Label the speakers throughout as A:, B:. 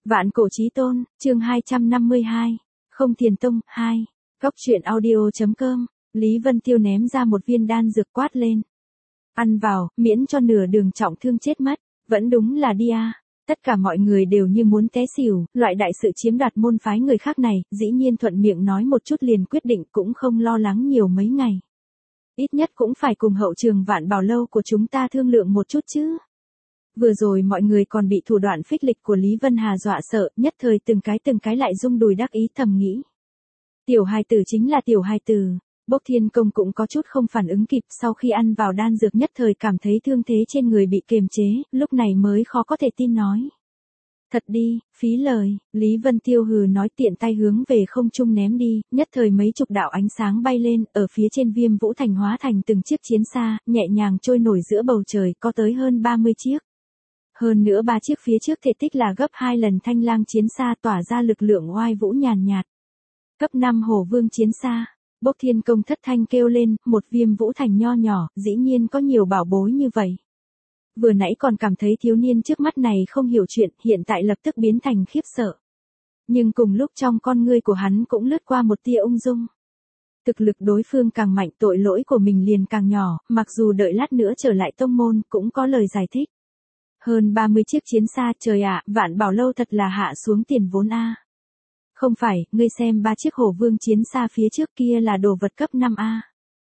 A: Vạn cổ chí tôn, chương 252. Không thiền tông, 2. Góc truyện audio.com. Lý Vân Tiêu ném ra một viên đan dược quát lên. Ăn vào, miễn cho nửa đường trọng thương chết mất. Vẫn đúng là đi à. Tất cả mọi người đều như muốn té xỉu, loại đại sự chiếm đoạt môn phái người khác này, dĩ nhiên thuận miệng nói một chút liền quyết định cũng không lo lắng nhiều mấy ngày. Ít nhất cũng phải cùng hậu trường Vạn Bảo Lâu của chúng ta thương lượng một chút chứ. Vừa rồi mọi người còn bị thủ đoạn phích lịch của Lý Vân Hà dọa sợ, nhất thời từng cái lại rung đùi đắc ý thầm nghĩ. Tiểu hài tử chính là tiểu hài tử. Bốc Thiên Công cũng có chút không phản ứng kịp, sau khi ăn vào đan dược nhất thời cảm thấy thương thế trên người bị kiềm chế, lúc này mới khó có thể tin nói. Thật đi, phí lời, Lý Vân Tiêu hừ nói tiện tay hướng về không trung ném đi, nhất thời mấy chục đạo ánh sáng bay lên, ở phía trên Viêm Vũ Thành hóa thành từng chiếc chiến xa, nhẹ nhàng trôi nổi giữa bầu trời, có tới hơn 30 chiếc. Hơn nữa 3 chiếc phía trước thể tích là gấp 2 lần Thanh Lang chiến xa tỏa ra lực lượng oai vũ nhàn nhạt. Cấp 5 Hổ Vương chiến xa. Bốc Thiên Công thất thanh kêu lên, một Viêm Vũ Thành nho nhỏ, dĩ nhiên có nhiều bảo bối như vậy. Vừa nãy còn cảm thấy thiếu niên trước mắt này không hiểu chuyện, hiện tại lập tức biến thành khiếp sợ. Nhưng cùng lúc trong con ngươi của hắn cũng lướt qua một tia ung dung. Thực lực đối phương càng mạnh, tội lỗi của mình liền càng nhỏ, mặc dù đợi lát nữa trở lại tông môn cũng có lời giải thích. Hơn 30 chiếc chiến xa, trời ạ, Vạn Bảo Lâu thật là hạ xuống tiền vốn a. Không phải, ngươi xem 3 chiếc Hổ Vương chiến xa phía trước kia là đồ vật cấp 5A.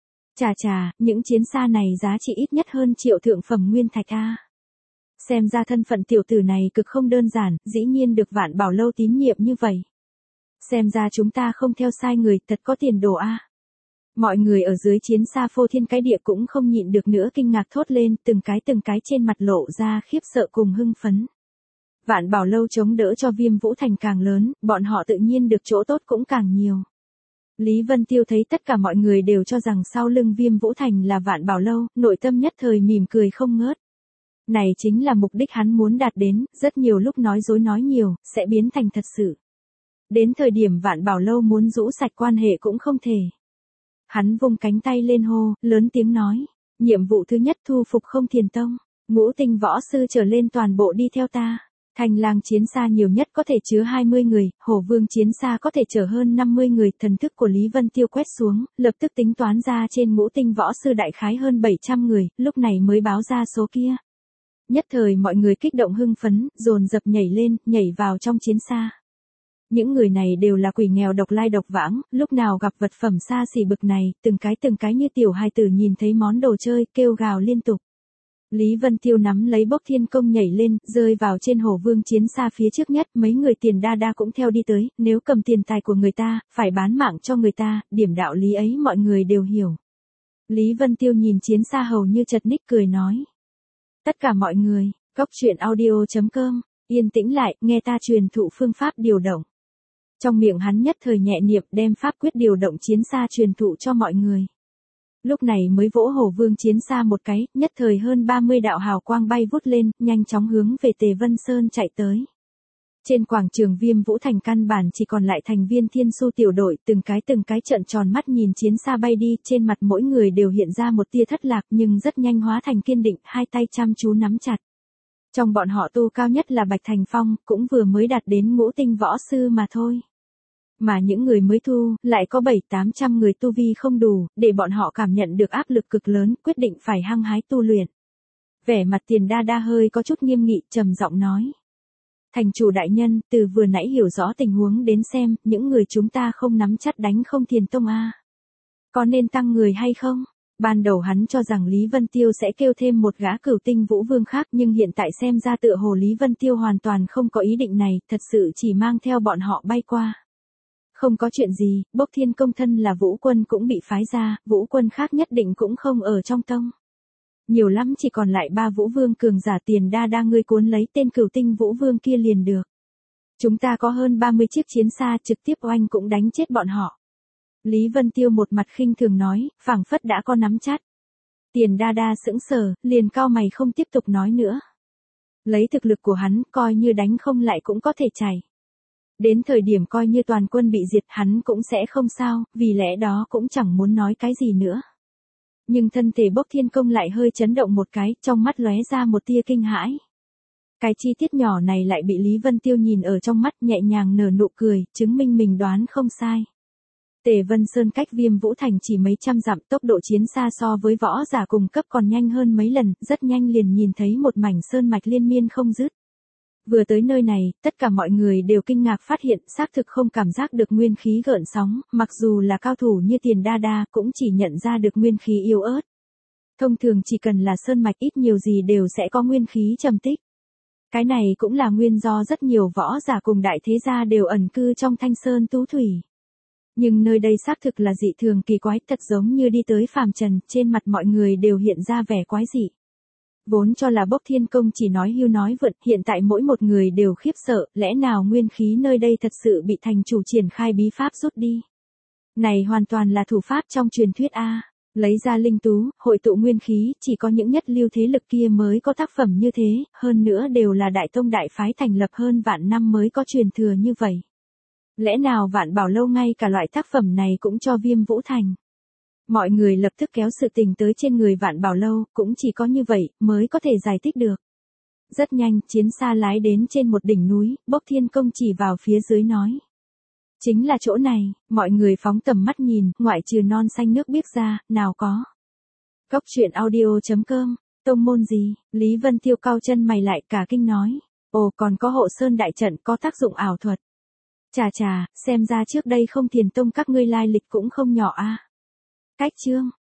A: Chà, những chiến xa này giá trị ít nhất hơn triệu thượng phẩm nguyên thạch A. Xem ra thân phận tiểu tử này cực không đơn giản, dĩ nhiên được Vạn Bảo Lâu tín nhiệm như vậy. Xem ra chúng ta không theo sai người, thật có tiền đồ A. Mọi người ở dưới chiến xa phô thiên cái địa cũng không nhịn được nữa kinh ngạc thốt lên, từng cái trên mặt lộ ra khiếp sợ cùng hưng phấn. Vạn Bảo Lâu chống đỡ cho Viêm Vũ Thành càng lớn, bọn họ tự nhiên được chỗ tốt cũng càng nhiều. Lý Vân Tiêu thấy tất cả mọi người đều cho rằng sau lưng Viêm Vũ Thành là Vạn Bảo Lâu, nội tâm nhất thời mỉm cười không ngớt. Này chính là mục đích hắn muốn đạt đến, rất nhiều lúc nói dối nói nhiều, sẽ biến thành thật sự. Đến thời điểm Vạn Bảo Lâu muốn rũ sạch quan hệ cũng không thể. Hắn vung cánh tay lên hô, lớn tiếng nói, nhiệm vụ thứ nhất thu phục Không Thiền Tông, ngũ tinh võ sư trở lên toàn bộ đi theo ta. Thanh Lang chiến xa nhiều nhất có thể chứa 20 người, Hổ Vương chiến xa có thể chở hơn 50 người, thần thức của Lý Vân Tiêu quét xuống, lập tức tính toán ra trên ngũ tinh võ sư đại khái hơn 700 người, lúc này mới báo ra số kia. Nhất thời mọi người kích động hưng phấn, dồn dập nhảy lên, nhảy vào trong chiến xa. Những người này đều là quỷ nghèo độc lai độc vãng, lúc nào gặp vật phẩm xa xỉ bực này, từng cái như tiểu hài tử nhìn thấy món đồ chơi, kêu gào liên tục. Lý Vân Tiêu nắm lấy Bốc Thiên Công nhảy lên, rơi vào trên Hổ Vương chiến xa phía trước nhất, mấy người Tiền Đa cũng theo đi tới, nếu cầm tiền tài của người ta, phải bán mạng cho người ta, điểm đạo lý ấy mọi người đều hiểu. Lý Vân Tiêu nhìn chiến xa hầu như chật ních cười nói. Tất cả mọi người, góc truyện audio.com, yên tĩnh lại, nghe ta truyền thụ phương pháp điều động. Trong miệng hắn nhất thời nhẹ niệm đem pháp quyết điều động chiến xa truyền thụ cho mọi người. Lúc này mới vỗ Hổ Vương chiến xa một cái, nhất thời hơn 30 đạo hào quang bay vút lên, nhanh chóng hướng về Tề Vân Sơn chạy tới. Trên quảng trường Viêm Vũ Thành căn bản chỉ còn lại thành viên Thiên Su tiểu đội, từng cái trợn tròn mắt nhìn chiến xa bay đi, trên mặt mỗi người đều hiện ra một tia thất lạc nhưng rất nhanh hóa thành kiên định, hai tay chăm chú nắm chặt. Trong bọn họ tu cao nhất là Bạch Thành Phong, cũng vừa mới đạt đến ngũ tinh võ sư mà thôi. Mà những người mới thu, lại có 700-800 người tu vi không đủ, để bọn họ cảm nhận được áp lực cực lớn, quyết định phải hăng hái tu luyện. Vẻ mặt Tiền Đa hơi có chút nghiêm nghị, trầm giọng nói. Thành chủ đại nhân, từ vừa nãy hiểu rõ tình huống đến xem, những người chúng ta không nắm chắc đánh Không Thiền Tông a. Có nên tăng người hay không? Ban đầu hắn cho rằng Lý Vân Tiêu sẽ kêu thêm một gã cửu tinh vũ vương khác nhưng hiện tại xem ra tựa hồ Lý Vân Tiêu hoàn toàn không có ý định này, thật sự chỉ mang theo bọn họ bay qua. Không có chuyện gì, Bốc Thiên Công thân là vũ quân cũng bị phái ra, vũ quân khác nhất định cũng không ở trong tông. Nhiều lắm chỉ còn lại 3 vũ vương cường giả. Tiền Đa ngươi cuốn lấy tên cửu tinh vũ vương kia liền được. Chúng ta có hơn 30 chiếc chiến xa trực tiếp oanh cũng đánh chết bọn họ. Lý Vân Tiêu một mặt khinh thường nói, phảng phất đã có nắm chắc. Tiền Đa sững sờ, liền cau mày không tiếp tục nói nữa. Lấy thực lực của hắn, coi như đánh không lại cũng có thể chạy. Đến thời điểm coi như toàn quân bị diệt hắn cũng sẽ không sao, vì lẽ đó cũng chẳng muốn nói cái gì nữa. Nhưng thân thể Bốc Thiên Công lại hơi chấn động một cái, trong mắt lóe ra một tia kinh hãi. Cái chi tiết nhỏ này lại bị Lý Vân Tiêu nhìn ở trong mắt, nhẹ nhàng nở nụ cười, chứng minh mình đoán không sai. Tề Vân Sơn cách Viêm Vũ Thành chỉ mấy trăm dặm, tốc độ chiến xa so với võ giả cùng cấp còn nhanh hơn mấy lần, rất nhanh liền nhìn thấy một mảnh sơn mạch liên miên không dứt. Vừa tới nơi này, tất cả mọi người đều kinh ngạc phát hiện, xác thực không cảm giác được nguyên khí gợn sóng, mặc dù là cao thủ như Tiền Đa Đa cũng chỉ nhận ra được nguyên khí yếu ớt. Thông thường chỉ cần là sơn mạch ít nhiều gì đều sẽ có nguyên khí trầm tích. Cái này cũng là nguyên do rất nhiều võ giả cùng đại thế gia đều ẩn cư trong Thanh Sơn Tú Thủy. Nhưng nơi đây xác thực là dị thường kỳ quái, thật giống như đi tới phàm trần, trên mặt mọi người đều hiện ra vẻ quái dị. Vốn cho là Bốc Thiên Công chỉ nói hưu nói vượt, hiện tại mỗi một người đều khiếp sợ, lẽ nào nguyên khí nơi đây thật sự bị thành chủ triển khai bí pháp rút đi. Này hoàn toàn là thủ pháp trong truyền thuyết A. Lấy ra linh tú, hội tụ nguyên khí, chỉ có những nhất lưu thế lực kia mới có tác phẩm như thế, hơn nữa đều là đại tông đại phái thành lập hơn vạn năm mới có truyền thừa như vậy. Lẽ nào Vạn Bảo Lâu ngay cả loại tác phẩm này cũng cho Viêm Vũ Thành? Mọi người lập tức kéo sự tình tới trên người Vạn Bảo Lâu, cũng chỉ có như vậy mới có thể giải thích được. Rất nhanh, chiến xa lái đến trên một đỉnh núi, Bốc Thiên Công chỉ vào phía dưới nói. Chính là chỗ này, mọi người phóng tầm mắt nhìn, ngoại trừ non xanh nước biếc ra, nào có. Cốc truyện audio.com, tông môn gì, Lý Vân Tiêu cau chân mày lại cả kinh nói. Ồ, còn có hộ sơn đại trận có tác dụng ảo thuật. Chà chà, xem ra trước đây không Thiền Tông các ngươi lai lịch cũng không nhỏ a. Cách chương.